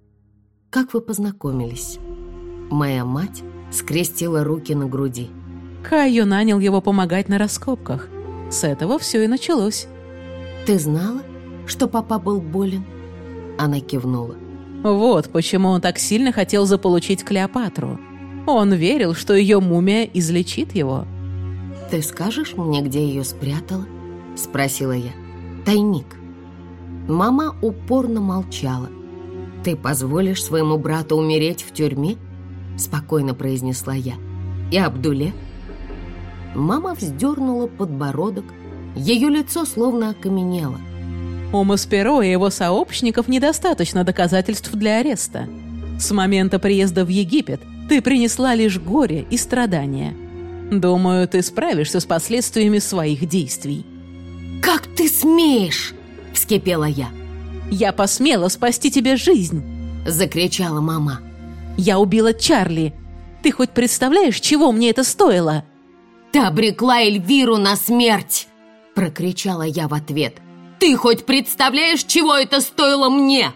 [SPEAKER 1] Как вы познакомились? Моя мать скрестила руки на груди.
[SPEAKER 3] Кайо нанял его помогать на раскопках. С этого все и началось.
[SPEAKER 1] Ты знала, что папа был болен? Она кивнула.
[SPEAKER 3] Вот почему он так сильно хотел заполучить Клеопатру. Он верил, что ее мумия излечит его.
[SPEAKER 1] Ты скажешь мне, где ее спрятала? Спросила я. Тайник. Мама упорно молчала. Ты позволишь своему брату умереть в тюрьме? Спокойно произнесла я. И Абдуле? Мама вздернула подбородок. Ее лицо словно окаменело.
[SPEAKER 3] У Масперо и его сообщников недостаточно доказательств для ареста. С момента приезда в Египет ты принесла лишь горе и страдания. Думаю, ты справишься с последствиями своих действий.
[SPEAKER 1] «Как ты смеешь?» — вскипела я.
[SPEAKER 3] «Я посмела спасти тебе жизнь!»
[SPEAKER 1] — закричала мама.
[SPEAKER 3] Я убила Чарли. Ты хоть представляешь, чего мне это стоило?»
[SPEAKER 1] «Ты обрекла Эльвиру на смерть!» — прокричала я в ответ. «Ты хоть представляешь, чего это стоило мне?»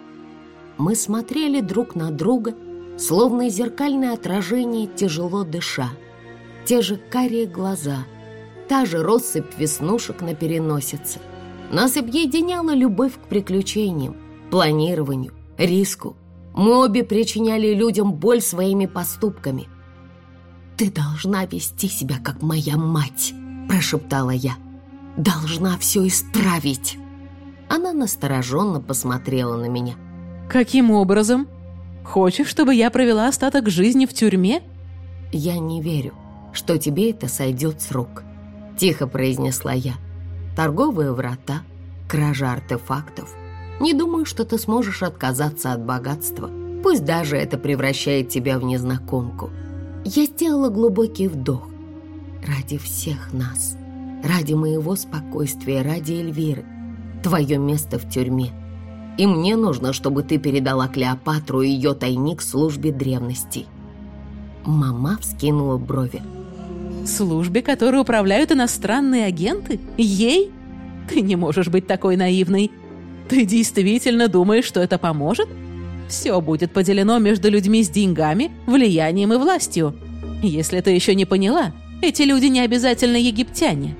[SPEAKER 1] Мы смотрели друг на друга, словно зеркальное отражение, тяжело дыша. Те же карие глаза, та же россыпь веснушек на переносице. Нас объединяла любовь к приключениям, планированию, риску. Мы обе причиняли людям боль своими поступками. «Ты должна вести себя, как моя мать», – прошептала я. «Должна все исправить». Она настороженно посмотрела на меня.
[SPEAKER 3] «Каким образом? Хочешь, чтобы я провела остаток жизни в тюрьме?»
[SPEAKER 1] «Я не верю, что тебе это сойдет с рук», – тихо произнесла я. «Торговые врата, кража артефактов. Не думаю, что ты сможешь отказаться от богатства, пусть даже это превращает тебя в незнакомку». Я сделала глубокий вдох. «Ради всех нас, ради моего спокойствия, ради Эльвиры, твое место в тюрьме. И мне нужно, чтобы ты передала Клеопатру и ее тайник службе древностей». Мама вскинула брови.
[SPEAKER 3] «Службе, которой управляют иностранные агенты? Ей? Ты не можешь быть такой наивной. Ты действительно думаешь, что это поможет? Все будет поделено между людьми с деньгами, влиянием и властью. Если ты еще не поняла, эти люди не обязательно египтяне».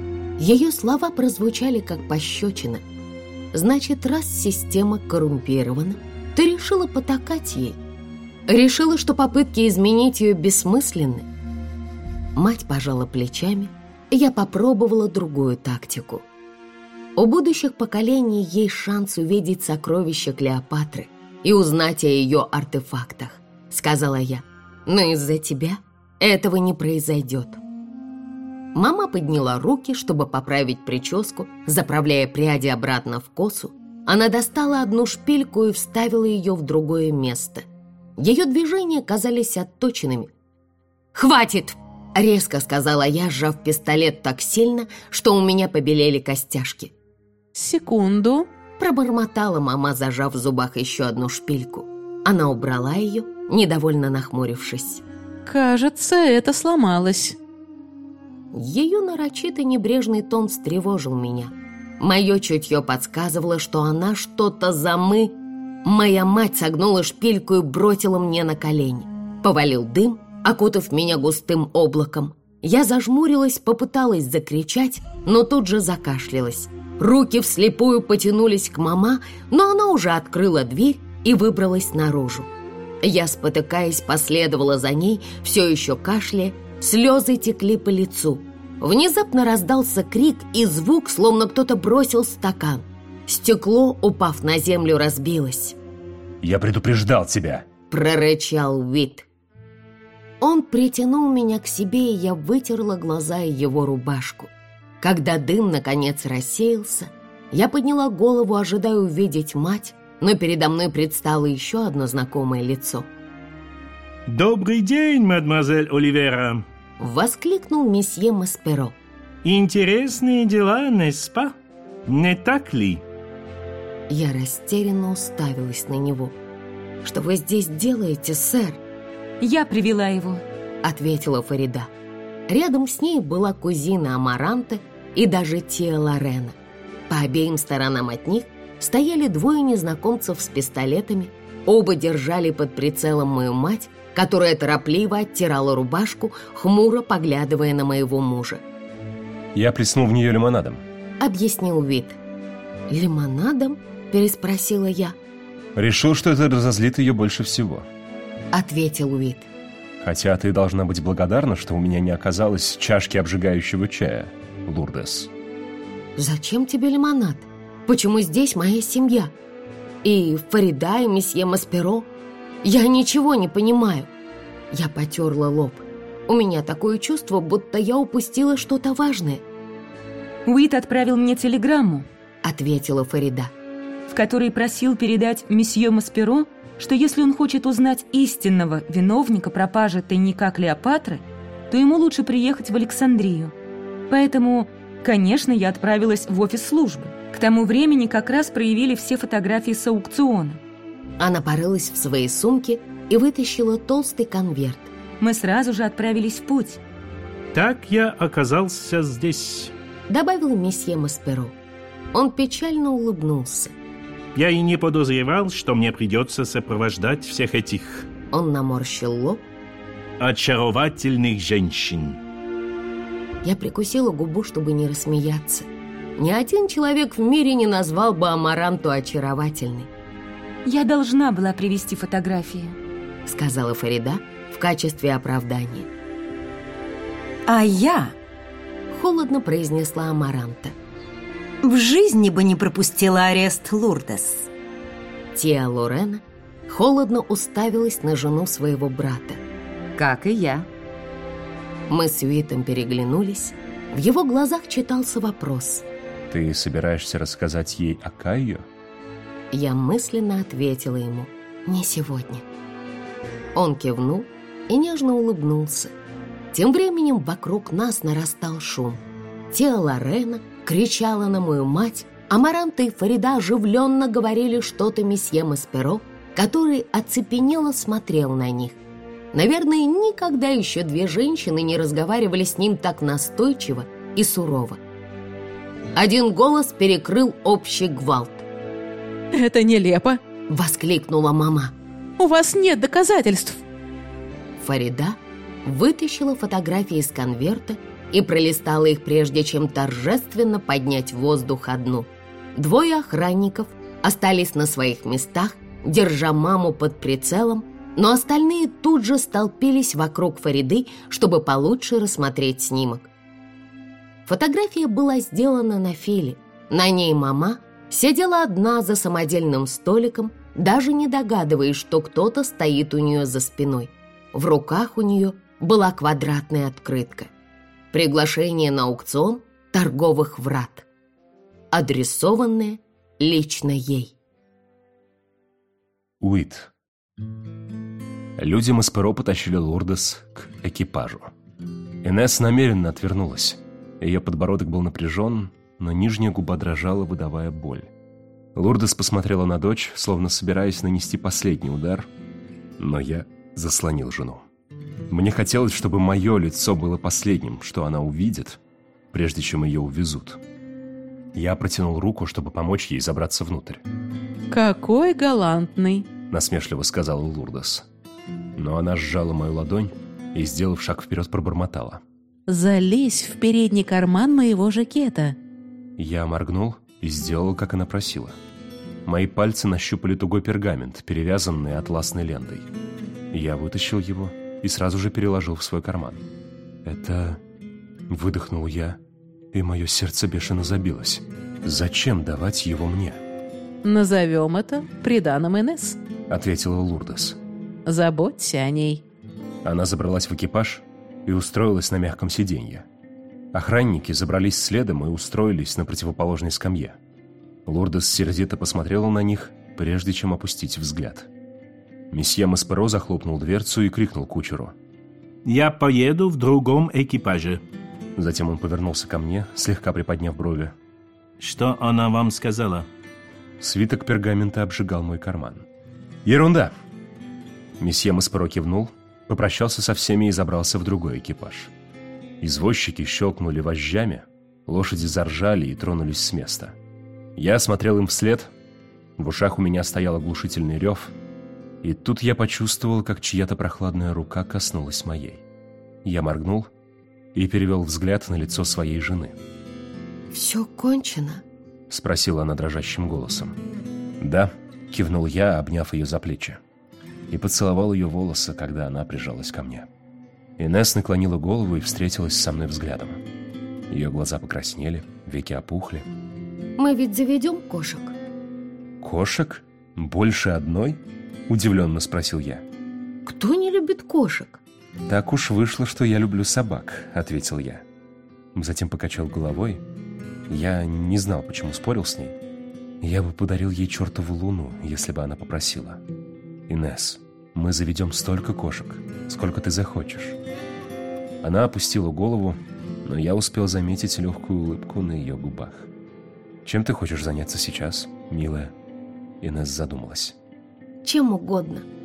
[SPEAKER 1] Ее слова прозвучали как пощечина. «Значит, раз система коррумпирована, ты решила потакать ей? Решила, что попытки изменить ее бессмысленны?» Мать пожала плечами, и я попробовала другую тактику. У будущих поколений есть шанс увидеть сокровища Клеопатры и узнать о ее артефактах, сказала я. «Но из-за тебя этого не произойдет». Мама подняла руки, чтобы поправить прическу, заправляя пряди обратно в косу. Она достала одну шпильку и вставила ее в другое место. Ее движения казались отточенными. «Хватит!» — резко сказала я, сжав пистолет так сильно, что у меня побелели костяшки.
[SPEAKER 3] «Секунду»,
[SPEAKER 1] — пробормотала мама, зажав в зубах еще одну шпильку. Она убрала ее, недовольно нахмурившись.
[SPEAKER 3] «Кажется, это сломалось».
[SPEAKER 1] Ее нарочито небрежный тон встревожил меня. Мое чутье подсказывало, что она что-то замы. Моя мать согнула шпильку и бросила мне на колени. Повалил дым, окутав меня густым облаком. Я зажмурилась, попыталась закричать, но тут же закашлялась. Руки вслепую потянулись к мама, но она уже открыла дверь и выбралась наружу. Я, спотыкаясь, последовала за ней, все еще кашляя. Слезы текли по лицу. Внезапно раздался крик и звук, словно кто-то бросил стакан. Стекло, упав на землю, разбилось.
[SPEAKER 5] «Я предупреждал тебя!»
[SPEAKER 1] — прорычал Уит. Он притянул меня к себе, и я вытерла глаза и его рубашку. Когда дым, наконец, рассеялся, я подняла голову, ожидая увидеть мать, но передо мной предстало еще одно знакомое лицо.
[SPEAKER 6] «Добрый день, мадемуазель Оливера!» —
[SPEAKER 1] воскликнул месье Масперо.
[SPEAKER 6] «Интересные дела, n'est-ce pas? Не так ли?»
[SPEAKER 1] Я растерянно уставилась на него. «Что вы здесь делаете, сэр?»
[SPEAKER 7] «Я привела его»,
[SPEAKER 1] — ответила Фарида. Рядом с ней была кузина Амаранте и даже Тия Лорена. По обеим сторонам от них стояли двое незнакомцев с пистолетами. Оба держали под прицелом мою мать, которая торопливо оттирала рубашку, хмуро поглядывая на моего мужа.
[SPEAKER 5] «Я плеснул в нее лимонадом»,
[SPEAKER 1] — объяснил Вит. «Лимонадом?» — переспросила я.
[SPEAKER 5] «Решил, что это разозлит ее больше всего»,
[SPEAKER 1] — ответил Вит.
[SPEAKER 5] «Хотя ты должна быть благодарна, что у меня не оказалось чашки обжигающего чая, Лурдес».
[SPEAKER 1] «Зачем тебе лимонад? Почему здесь моя семья? И Фарида, и месье Масперо? Я ничего не понимаю». Я потерла лоб. У меня такое чувство, будто я упустила что-то важное.
[SPEAKER 7] «Уит отправил мне телеграмму»,
[SPEAKER 1] — ответила Фарида,
[SPEAKER 7] в которой просил передать месье Масперо, что если он хочет узнать истинного виновника пропажи тайника Клеопатры, то ему лучше приехать в Александрию. Поэтому, конечно, я отправилась в офис службы. К тому времени как раз проявили все фотографии с аукциона.
[SPEAKER 1] Она порылась в своей сумке и вытащила толстый конверт.
[SPEAKER 7] Мы сразу же отправились в путь.
[SPEAKER 6] Так я оказался здесь.
[SPEAKER 1] Добавил месье Масперо. Он печально улыбнулся.
[SPEAKER 6] Я и не подозревал, что мне придется сопровождать всех этих
[SPEAKER 1] Он наморщил лоб.
[SPEAKER 6] очаровательных женщин.
[SPEAKER 1] Я прикусила губу, чтобы не рассмеяться. Ни один человек в мире не назвал бы Амаранту очаровательной.
[SPEAKER 7] Я должна была привезти фотографии,
[SPEAKER 1] сказала Фарида в качестве оправдания.
[SPEAKER 8] А я
[SPEAKER 1] Холодно произнесла Амаранта.
[SPEAKER 8] в жизни бы не пропустила арест Лурдес.
[SPEAKER 1] Тиа Лорена холодно уставилась на жену своего брата.
[SPEAKER 8] Как и я.
[SPEAKER 1] Мы с Уитом переглянулись. В его глазах читался вопрос.
[SPEAKER 5] Ты собираешься рассказать ей о Кайо?
[SPEAKER 1] Я мысленно ответила ему: не сегодня. Он кивнул и нежно улыбнулся. Тем временем вокруг нас нарастал шум. Тиа Лорена кричала на мою мать, Амаранта и Фарида оживленно говорили что-то месье Масперо, который оцепенело смотрел на них. Наверное, никогда еще две женщины не разговаривали с ним так настойчиво и сурово. Один голос перекрыл общий гвалт.
[SPEAKER 3] Это нелепо.
[SPEAKER 1] Воскликнула мама.
[SPEAKER 3] У вас нет доказательств.
[SPEAKER 1] Фарида вытащила фотографии из конверта и пролистала их, прежде чем торжественно поднять в воздух одну. Двое охранников остались на своих местах, держа маму под прицелом, но остальные тут же столпились вокруг Фариды, чтобы получше рассмотреть снимок. Фотография была сделана на филе. На ней мама сидела одна за самодельным столиком, даже не догадываясь, что кто-то стоит у нее за спиной. В руках у нее была квадратная открытка. Приглашение на аукцион торговых врат, адресованное лично ей.
[SPEAKER 5] Уит. Люди Масперо потащили Лурдес к экипажу. Инесс намеренно отвернулась. Ее подбородок был напряжен, но нижняя губа дрожала, выдавая боль. Лурдес посмотрела на дочь, словно собираясь нанести последний удар, но я заслонил жену. Мне хотелось, чтобы мое лицо было последним, что она увидит, прежде чем ее увезут. Я протянул руку, чтобы помочь ей забраться внутрь.
[SPEAKER 3] Какой галантный,
[SPEAKER 5] насмешливо сказала Лурдес. Но она сжала мою ладонь и, сделав шаг вперед, пробормотала.
[SPEAKER 3] Залезь в передний карман моего жакета.
[SPEAKER 5] Я моргнул и сделал, как она просила. Мои пальцы нащупали тугой пергамент, перевязанный атласной лентой. Я вытащил его и сразу же переложил в свой карман. Это... Выдохнул я, и мое сердце бешено забилось. Зачем давать его мне?
[SPEAKER 3] Назовем это приданым Инесс,
[SPEAKER 5] ответила Лурдес.
[SPEAKER 3] Заботься о ней.
[SPEAKER 5] Она забралась в экипаж и устроилась на мягком сиденье. Охранники забрались следом и устроились на противоположной скамье. Лурдес сердито посмотрела на них, прежде чем опустить взгляд. Месье Масперо захлопнул дверцу и крикнул кучеру.
[SPEAKER 6] Я поеду в другом экипаже.
[SPEAKER 5] Затем он повернулся ко мне, слегка приподняв брови.
[SPEAKER 6] Что она вам сказала?
[SPEAKER 5] Свиток пергамента обжигал мой карман. Ерунда! Месье Масперо кивнул, попрощался со всеми и забрался в другой экипаж. Извозчики щелкнули вожжами, лошади заржали и тронулись с места. Я смотрел им вслед, в ушах у меня стоял оглушительный рев, и тут я почувствовал, как чья-то прохладная рука коснулась моей. Я моргнул и перевел взгляд на лицо своей жены.
[SPEAKER 1] «Все кончено?»
[SPEAKER 5] — спросила она дрожащим голосом. «Да», — кивнул я, обняв ее за плечи, и поцеловал ее волосы, когда она прижалась ко мне. Инесс наклонила голову и встретилась со мной взглядом. Ее глаза покраснели, веки опухли.
[SPEAKER 1] «Мы ведь заведем кошек?»
[SPEAKER 5] «Кошек? Больше одной?» — удивленно спросил я.
[SPEAKER 1] «Кто не любит кошек?»
[SPEAKER 5] «Так уж вышло, что я люблю собак», — ответил я. Затем покачал головой. Я не знал, почему спорил с ней. Я бы подарил ей чертову луну, если бы она попросила. «Инесс, мы заведем столько кошек, сколько ты захочешь». Она опустила голову, но я успел заметить легкую улыбку на ее губах. «Чем ты хочешь заняться сейчас, милая?» Инесс задумалась.
[SPEAKER 1] «Чем угодно.